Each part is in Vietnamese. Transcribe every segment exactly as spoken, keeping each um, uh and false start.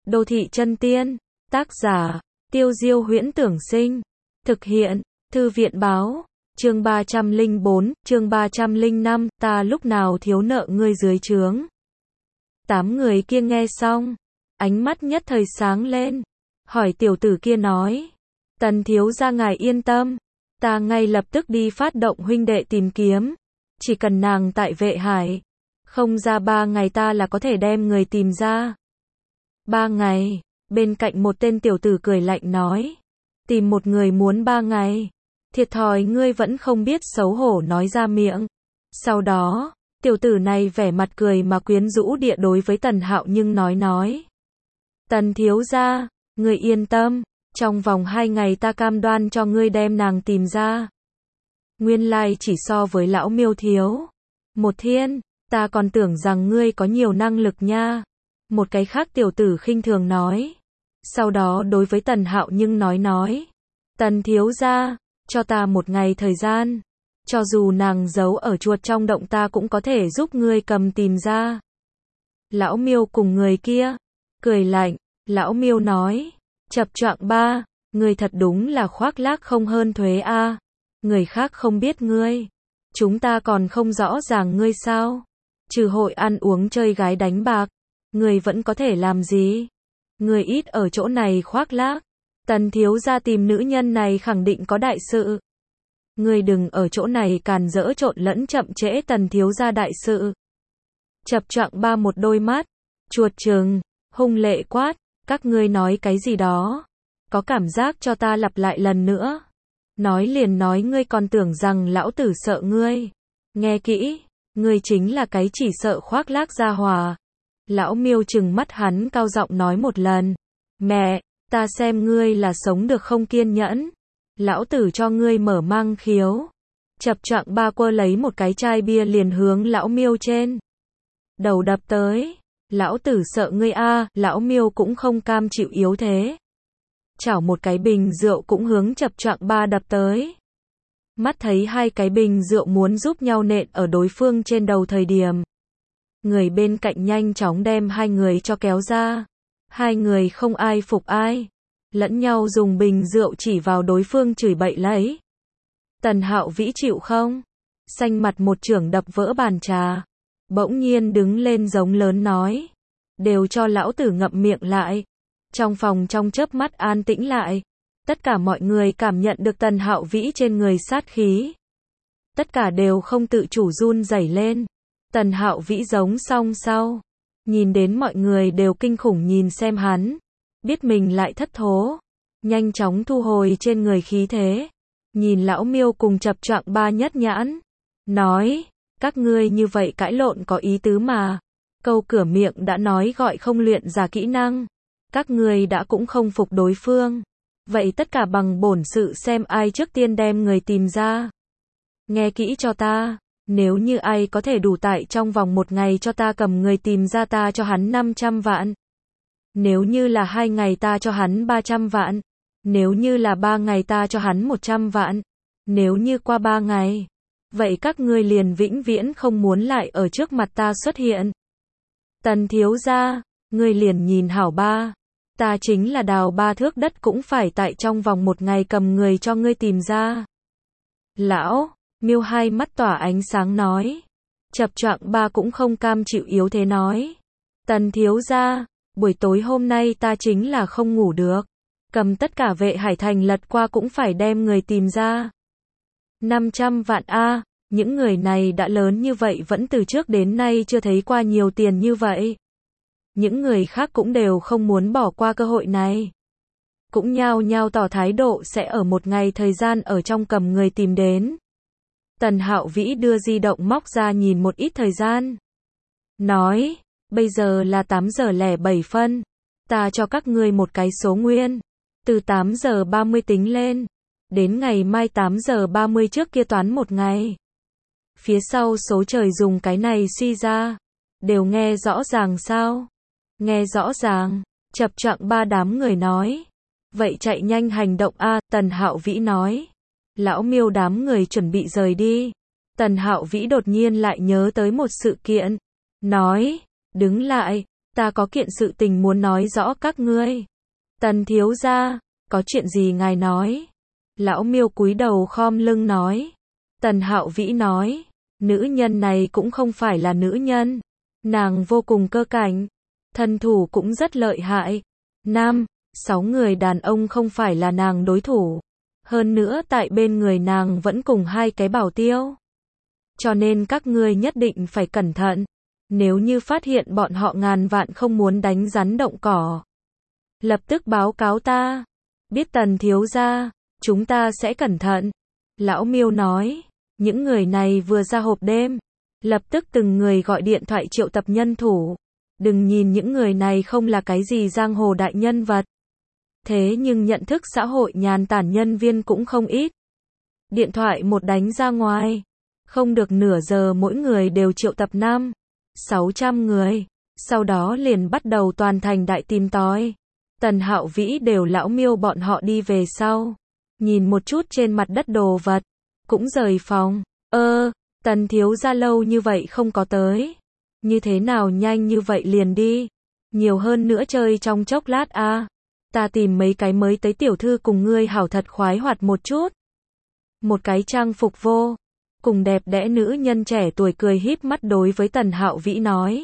Đô thị chân tiên, tác giả, Tiêu Diêu Huyễn Tưởng Sinh, thực hiện, Thư viện báo, chương ba trăm lẻ bốn, chương ba trăm lẻ năm, ta lúc nào thiếu nợ ngươi dưới trướng. Tám người kia nghe xong, ánh mắt nhất thời sáng lên, hỏi tiểu tử kia nói, Tần thiếu gia ngài yên tâm, ta ngay lập tức đi phát động huynh đệ tìm kiếm, chỉ cần nàng tại Vệ Hải, không ra ba ngày ta là có thể đem người tìm ra. Ba ngày, bên cạnh một tên tiểu tử cười lạnh nói, tìm một người muốn ba ngày, thiệt thòi ngươi vẫn không biết xấu hổ nói ra miệng. Sau đó, tiểu tử này vẻ mặt cười mà quyến rũ địa đối với Tần Hạo nhưng nói nói, Tần thiếu gia, ngươi yên tâm, trong vòng hai ngày ta cam đoan cho ngươi đem nàng tìm ra. Nguyên lai chỉ so với lão Miêu thiếu một thiên, ta còn tưởng rằng ngươi có nhiều năng lực nha. Một cái khác tiểu tử khinh thường nói. Sau đó đối với Tần Hạo nhưng nói nói, Tần thiếu gia, cho ta một ngày thời gian, cho dù nàng giấu ở chuột trong động ta cũng có thể giúp ngươi cầm tìm ra. Lão Miêu cùng người kia cười lạnh, lão Miêu nói, chập choạng ba, ngươi thật đúng là khoác lác không hơn thuế a. Người khác không biết ngươi, chúng ta còn không rõ ràng ngươi sao? Trừ hội ăn uống chơi gái đánh bạc, ngươi vẫn có thể làm gì? Ngươi ít ở chỗ này khoác lác, Tần thiếu gia tìm nữ nhân này khẳng định có đại sự. Ngươi đừng ở chỗ này càn rỡ trộn lẫn chậm trễ Tần thiếu gia đại sự. Chập choạng ba một đôi mắt, chuột trừng, hung lệ quát, các ngươi nói cái gì đó? Có cảm giác cho ta lặp lại lần nữa. Nói liền nói ngươi còn tưởng rằng lão tử sợ ngươi. Nghe kỹ, ngươi chính là cái chỉ sợ khoác lác gia hòa. Lão Miêu trừng mắt hắn cao giọng nói một lần. Mẹ, ta xem ngươi là sống được không kiên nhẫn. Lão tử cho ngươi mở mang khiếu. Chập choạng ba quơ lấy một cái chai bia liền hướng lão Miêu trên đầu đập tới. Lão tử sợ ngươi a, lão Miêu cũng không cam chịu yếu thế. Chảo một cái bình rượu cũng hướng chập choạng ba đập tới. Mắt thấy hai cái bình rượu muốn giúp nhau nện ở đối phương trên đầu thời điểm. Người bên cạnh nhanh chóng đem hai người cho kéo ra. Hai người không ai phục ai. Lẫn nhau dùng bình rượu chỉ vào đối phương chửi bậy lấy. Tần Hạo Vĩ chịu không? Xanh mặt một chưởng đập vỡ bàn trà. Bỗng nhiên đứng lên giống lớn nói. Đều cho lão tử ngậm miệng lại. Trong phòng trong chớp mắt an tĩnh lại. Tất cả mọi người cảm nhận được Tần Hạo Vĩ trên người sát khí. Tất cả đều không tự chủ run rẩy lên. Tần Hạo Vĩ giống song sau. Nhìn đến mọi người đều kinh khủng nhìn xem hắn. Biết mình lại thất thố. Nhanh chóng thu hồi trên người khí thế. Nhìn lão Miêu cùng chập choạng ba nhất nhãn. Nói, các ngươi như vậy cãi lộn có ý tứ mà. Câu cửa miệng đã nói gọi không luyện giả kỹ năng. Các ngươi đã cũng không phục đối phương. Vậy tất cả bằng bổn sự xem ai trước tiên đem người tìm ra. Nghe kỹ cho ta. Nếu như ai có thể đủ tại trong vòng một ngày cho ta cầm người tìm ra ta cho hắn năm trăm vạn. Nếu như là hai ngày ta cho hắn ba trăm vạn. Nếu như là ba ngày ta cho hắn một trăm vạn. Nếu như qua ba ngày. Vậy các ngươi liền vĩnh viễn không muốn lại ở trước mặt ta xuất hiện. Tần thiếu gia, ngươi liền nhìn hảo ba. Ta chính là đào ba thước đất cũng phải tại trong vòng một ngày cầm người cho ngươi tìm ra. Lão Miêu hai mắt tỏa ánh sáng nói. Chập choạng ba cũng không cam chịu yếu thế nói. Tần thiếu gia, buổi tối hôm nay ta chính là không ngủ được. Cầm tất cả Vệ Hải thành lật qua cũng phải đem người tìm ra. năm trăm vạn a, những người này đã lớn như vậy vẫn từ trước đến nay chưa thấy qua nhiều tiền như vậy. Những người khác cũng đều không muốn bỏ qua cơ hội này. Cũng nhao nhao tỏ thái độ sẽ ở một ngày thời gian ở trong cầm người tìm đến. Tần Hạo Vĩ đưa di động móc ra nhìn một ít thời gian. Nói, bây giờ là tám giờ lẻ bảy phân. Ta cho các ngươi một cái số nguyên. Từ tám giờ ba mươi tính lên. Đến ngày mai tám giờ ba mươi trước kia toán một ngày. Phía sau số trời dùng cái này suy ra. Đều nghe rõ ràng sao? Nghe rõ ràng. Chập choạng ba đám người nói. Vậy chạy nhanh hành động a, Tần Hạo Vĩ nói. Lão Miêu đám người chuẩn bị rời đi. Tần Hạo Vĩ đột nhiên lại nhớ tới một sự kiện. Nói, đứng lại, ta có kiện sự tình muốn nói rõ các ngươi. Tần thiếu gia, có chuyện gì ngài nói? Lão Miêu cúi đầu khom lưng nói. Tần Hạo Vĩ nói, nữ nhân này cũng không phải là nữ nhân. Nàng vô cùng cơ cảnh, thân thủ cũng rất lợi hại. Năm, sáu người đàn ông không phải là nàng đối thủ. Hơn nữa tại bên người nàng vẫn cùng hai cái bảo tiêu. Cho nên các ngươi nhất định phải cẩn thận. Nếu như phát hiện bọn họ ngàn vạn không muốn đánh rắn động cỏ, lập tức báo cáo ta. Biết Tần thiếu gia, chúng ta sẽ cẩn thận. Lão Miêu nói, những người này vừa ra hộp đêm, lập tức từng người gọi điện thoại triệu tập nhân thủ. Đừng nhìn những người này không là cái gì giang hồ đại nhân vật. Thế nhưng nhận thức xã hội nhàn tản nhân viên cũng không ít. Điện thoại một đánh ra ngoài, không được nửa giờ mỗi người đều triệu tập năm, sáu trăm người. Sau đó liền bắt đầu toàn thành đại tìm tòi. Tần Hạo Vĩ đều Lão Miêu bọn họ đi về sau. Nhìn một chút trên mặt đất đồ vật, cũng rời phòng. Ơ, Tần thiếu gia lâu như vậy không có tới. Như thế nào nhanh như vậy liền đi? Nhiều hơn nữa chơi trong chốc lát a. À. Ta tìm mấy cái mới tới tiểu thư cùng ngươi hảo thật khoái hoạt một chút. Một cái trang phục vô cùng đẹp đẽ nữ nhân trẻ tuổi cười híp mắt đối với Tần Hạo Vĩ nói.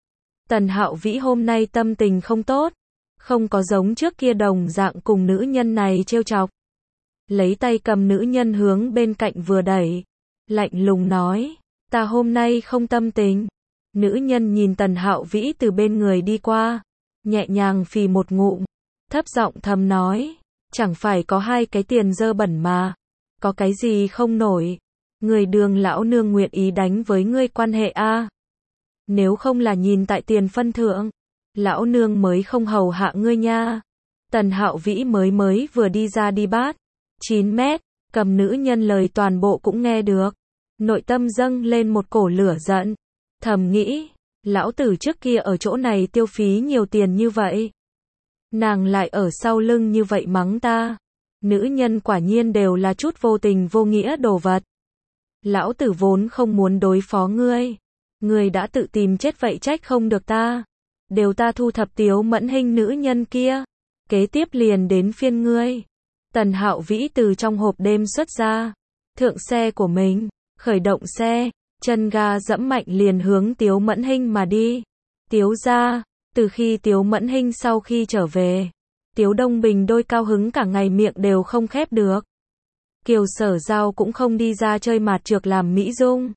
Tần Hạo Vĩ hôm nay tâm tình không tốt, không có giống trước kia đồng dạng cùng nữ nhân này trêu chọc. Lấy tay cầm nữ nhân hướng bên cạnh vừa đẩy, lạnh lùng nói, ta hôm nay không tâm tình. Nữ nhân nhìn Tần Hạo Vĩ từ bên người đi qua, nhẹ nhàng phì một ngụm, thấp giọng thầm nói, chẳng phải có hai cái tiền dơ bẩn mà, có cái gì không nổi, người Đường lão nương nguyện ý đánh với ngươi quan hệ a. Nếu không là nhìn tại tiền phân thượng, lão nương mới không hầu hạ ngươi nha. Tần Hạo Vĩ mới mới vừa đi ra đi bát chín mét, cầm nữ nhân lời toàn bộ cũng nghe được, nội tâm dâng lên một cổ lửa giận, thầm nghĩ, lão tử trước kia ở chỗ này tiêu phí nhiều tiền như vậy, nàng lại ở sau lưng như vậy mắng ta. Nữ nhân quả nhiên đều là chút vô tình vô nghĩa đồ vật. Lão tử vốn không muốn đối phó ngươi, ngươi đã tự tìm chết vậy trách không được ta. Đều ta thu thập Tiếu Mẫn Hinh nữ nhân kia, kế tiếp liền đến phiên ngươi. Tần Hạo Vĩ từ trong hộp đêm xuất ra, thượng xe của mình, khởi động xe, chân ga dẫm mạnh liền hướng Tiếu Mẫn Hinh mà đi. Tiếu gia, từ khi Tiếu Mẫn Hinh sau khi trở về, Tiếu Đông Bình đôi cao hứng cả ngày miệng đều không khép được. Kiều Sở Giao cũng không đi ra chơi mạt trược làm mỹ dung,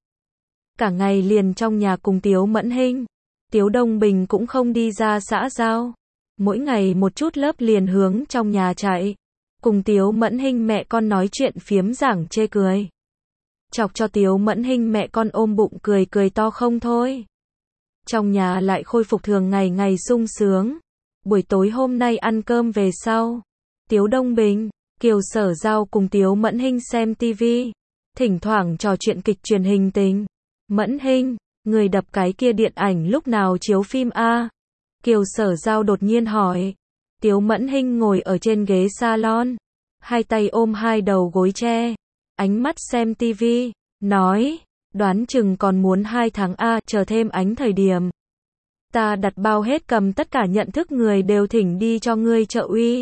cả ngày liền trong nhà cùng Tiếu Mẫn Hinh. Tiếu Đông Bình cũng không đi ra xã giao, mỗi ngày một chút lớp liền hướng trong nhà chạy, cùng Tiếu Mẫn Hinh mẹ con nói chuyện phiếm giảng chê cười, chọc cho Tiếu Mẫn Hinh mẹ con ôm bụng cười cười to không thôi. Trong nhà lại khôi phục thường ngày ngày sung sướng. Buổi tối hôm nay ăn cơm về sau, Tiếu Đông Bình, Kiều Sở Giao cùng Tiếu Mẫn Hinh xem tivi, thỉnh thoảng trò chuyện kịch truyền hình tình. Mẫn Hinh, người đập cái kia điện ảnh lúc nào chiếu phim a? Kiều Sở Giao đột nhiên hỏi. Tiếu Mẫn Hinh ngồi ở trên ghế salon, hai tay ôm hai đầu gối tre, ánh mắt xem tivi, nói, đoán chừng còn muốn hai tháng a, chờ thêm ánh thời điểm. Ta đặt bao hết cầm tất cả nhận thức người đều thỉnh đi cho ngươi trợ uy.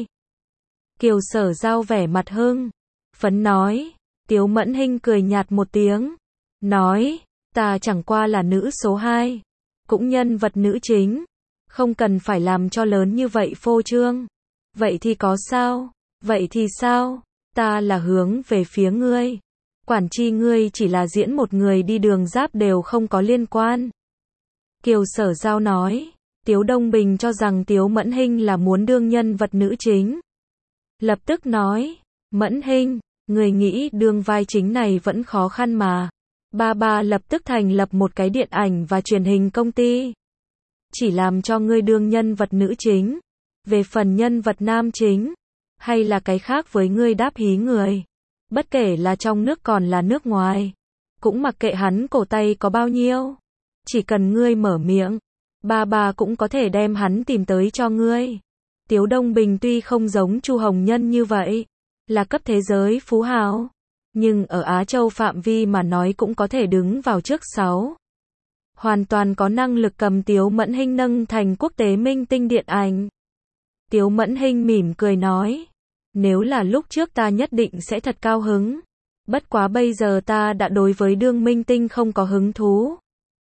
Kiều Sở Giao vẻ mặt hưng phấn nói. Tiếu Mẫn Hinh cười nhạt một tiếng, nói, ta chẳng qua là nữ số hai, cũng nhân vật nữ chính, không cần phải làm cho lớn như vậy phô trương. Vậy thì có sao? Vậy thì sao? Ta là hướng về phía ngươi. Quản chi ngươi chỉ là diễn một người đi đường giáp đều không có liên quan. Kiều Sở Giao nói. Tiếu Đông Bình cho rằng Tiếu Mẫn Hinh là muốn đương nhân vật nữ chính. Lập tức nói, Mẫn Hinh, người nghĩ đương vai chính này vẫn khó khăn mà. Ba ba lập tức thành lập một cái điện ảnh và truyền hình công ty. Chỉ làm cho ngươi đương nhân vật nữ chính. Về phần nhân vật nam chính, hay là cái khác với ngươi đáp hí người. Bất kể là trong nước còn là nước ngoài, cũng mặc kệ hắn cổ tay có bao nhiêu. Chỉ cần ngươi mở miệng, ba ba cũng có thể đem hắn tìm tới cho ngươi. Tiếu Đông Bình tuy không giống Chu Hồng Nhân như vậy, là cấp thế giới phú hào, nhưng ở Á Châu phạm vi mà nói cũng có thể đứng vào trước sáu. hoàn toàn có năng lực cầm Tiếu Mẫn Hinh nâng thành quốc tế minh tinh điện ảnh. Tiếu Mẫn Hinh mỉm cười nói, nếu là lúc trước ta nhất định sẽ thật cao hứng. Bất quá bây giờ ta đã đối với đương minh tinh không có hứng thú.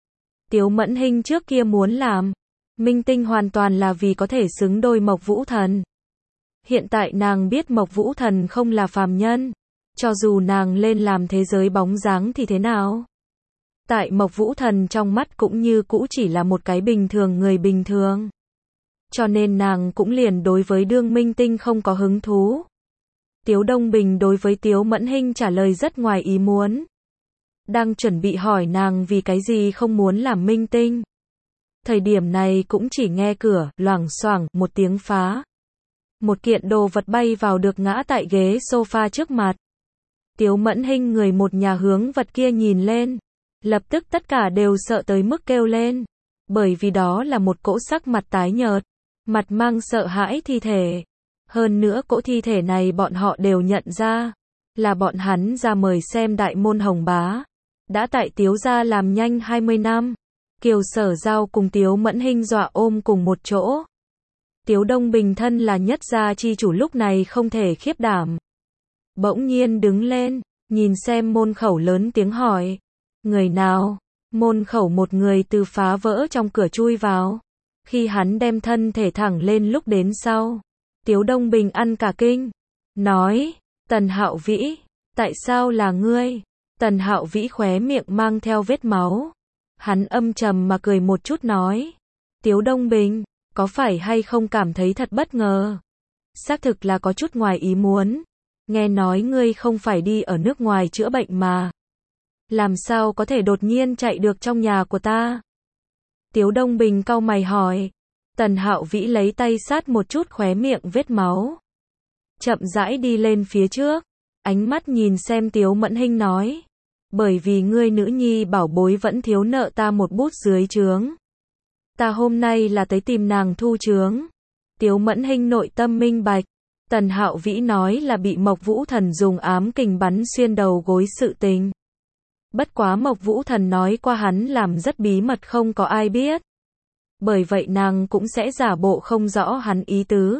Tiếu Mẫn Hinh trước kia muốn làm minh tinh hoàn toàn là vì có thể xứng đôi Mộc Vũ Thần. Hiện tại nàng biết Mộc Vũ Thần không là phàm nhân, cho dù nàng lên làm thế giới bóng dáng thì thế nào? Tại Mộc Vũ Thần trong mắt cũng như cũ chỉ là một cái bình thường người bình thường. Cho nên nàng cũng liền đối với đương minh tinh không có hứng thú. Tiếu Đông Bình đối với Tiếu Mẫn Hinh trả lời rất ngoài ý muốn. Đang chuẩn bị hỏi nàng vì cái gì không muốn làm minh tinh. Thời điểm này cũng chỉ nghe cửa, loảng xoảng, một tiếng phá. Một kiện đồ vật bay vào được ngã tại ghế sofa trước mặt. Tiếu Mẫn Hinh người một nhà hướng vật kia nhìn lên. Lập tức tất cả đều sợ tới mức kêu lên. Bởi vì đó là một cỗ sắc mặt tái nhợt, mặt mang sợ hãi thi thể. Hơn nữa cỗ thi thể này bọn họ đều nhận ra. Là bọn hắn ra mời xem đại môn Hồng Bá. Đã tại Tiếu gia làm nhanh hai mươi năm. Kiều Sở Giao cùng Tiếu Mẫn Hinh dọa ôm cùng một chỗ. Tiếu Đông Bình thân là nhất gia chi chủ lúc này không thể khiếp đảm. Bỗng nhiên đứng lên, nhìn xem môn khẩu lớn tiếng hỏi. Người nào? Môn khẩu một người từ phá vỡ trong cửa chui vào. Khi hắn đem thân thể thẳng lên lúc đến sau. Tiếu Đông Bình ăn cả kinh. Nói, Tần Hạo Vĩ, tại sao là ngươi? Tần Hạo Vĩ khóe miệng mang theo vết máu. Hắn âm trầm mà cười một chút nói. Tiếu Đông Bình, có phải hay không cảm thấy thật bất ngờ? Xác thực là có chút ngoài ý muốn. Nghe nói ngươi không phải đi ở nước ngoài chữa bệnh mà. Làm sao có thể đột nhiên chạy được trong nhà của ta? Tiếu Đông Bình cau mày hỏi. Tần Hạo Vĩ lấy tay sát một chút khóe miệng vết máu. Chậm rãi đi lên phía trước. Ánh mắt nhìn xem Tiếu Mẫn Hinh nói. Bởi vì ngươi nữ nhi bảo bối vẫn thiếu nợ ta một bút dưới trướng. Ta hôm nay là tới tìm nàng thu trướng. Tiếu Mẫn Hinh nội tâm minh bạch. Tần Hạo Vĩ nói là bị Mộc Vũ Thần dùng ám kình bắn xuyên đầu gối sự tình. Bất quá Mộc Vũ Thần nói qua hắn làm rất bí mật không có ai biết. Bởi vậy nàng cũng sẽ giả bộ không rõ hắn ý tứ.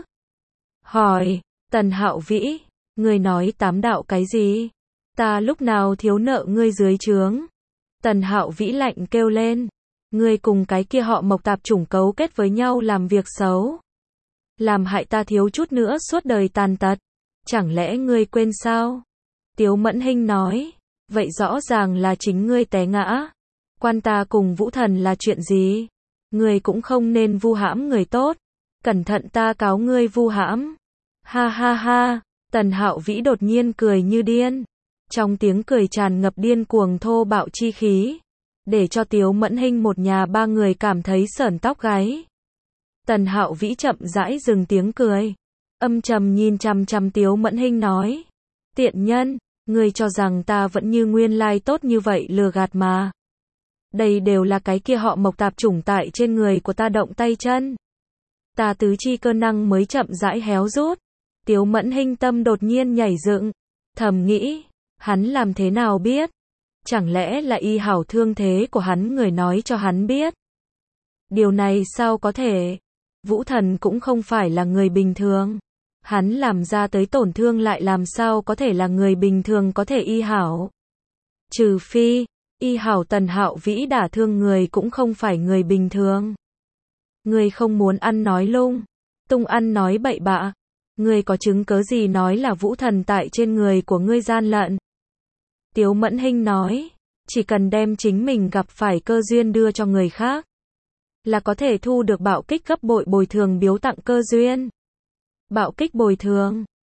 Hỏi, Tần Hạo Vĩ, ngươi nói tám đạo cái gì? Ta lúc nào thiếu nợ ngươi dưới trướng? Tần Hạo Vĩ lạnh kêu lên. Ngươi cùng cái kia họ Mộc tạp chủng cấu kết với nhau làm việc xấu. Làm hại ta thiếu chút nữa suốt đời tàn tật. Chẳng lẽ ngươi quên sao? Tiếu Mẫn Hinh nói. Vậy rõ ràng là chính ngươi té ngã. Quan ta cùng Vũ Thần là chuyện gì? Ngươi cũng không nên vu hãm người tốt. Cẩn thận ta cáo ngươi vu hãm. Ha ha ha. Tần Hạo Vĩ đột nhiên cười như điên. Trong tiếng cười tràn ngập điên cuồng thô bạo chi khí. Để cho Tiếu Mẫn Hinh một nhà ba người cảm thấy sởn tóc gáy. Tần Hạo Vĩ chậm rãi dừng tiếng cười. Âm trầm nhìn chằm chằm Tiếu Mẫn Hinh nói. Tiện nhân, ngươi cho rằng ta vẫn như nguyên lai tốt như vậy lừa gạt mà. Đây đều là cái kia họ Mộc tạp chủng tại trên người của ta động tay chân. Ta tứ chi cơ năng mới chậm rãi héo rút. Tiếu Mẫn Hinh tâm đột nhiên nhảy dựng. Thầm nghĩ, hắn làm thế nào biết? Chẳng lẽ là y hảo thương thế của hắn người nói cho hắn biết? Điều này sao có thể? Vũ Thần cũng không phải là người bình thường. Hắn làm ra tới tổn thương lại làm sao có thể là người bình thường có thể y hảo? Trừ phi, y hảo Tần Hạo Vĩ đả thương người cũng không phải người bình thường. Ngươi không muốn ăn nói lung tung ăn nói bậy bạ. Ngươi có chứng cớ gì nói là Vũ Thần tại trên người của ngươi gian lận? Tiếu Mẫn Hinh nói, chỉ cần đem chính mình gặp phải cơ duyên đưa cho người khác, là có thể thu được bạo kích gấp bội bồi thường biếu tặng cơ duyên. Bạo kích bồi thường,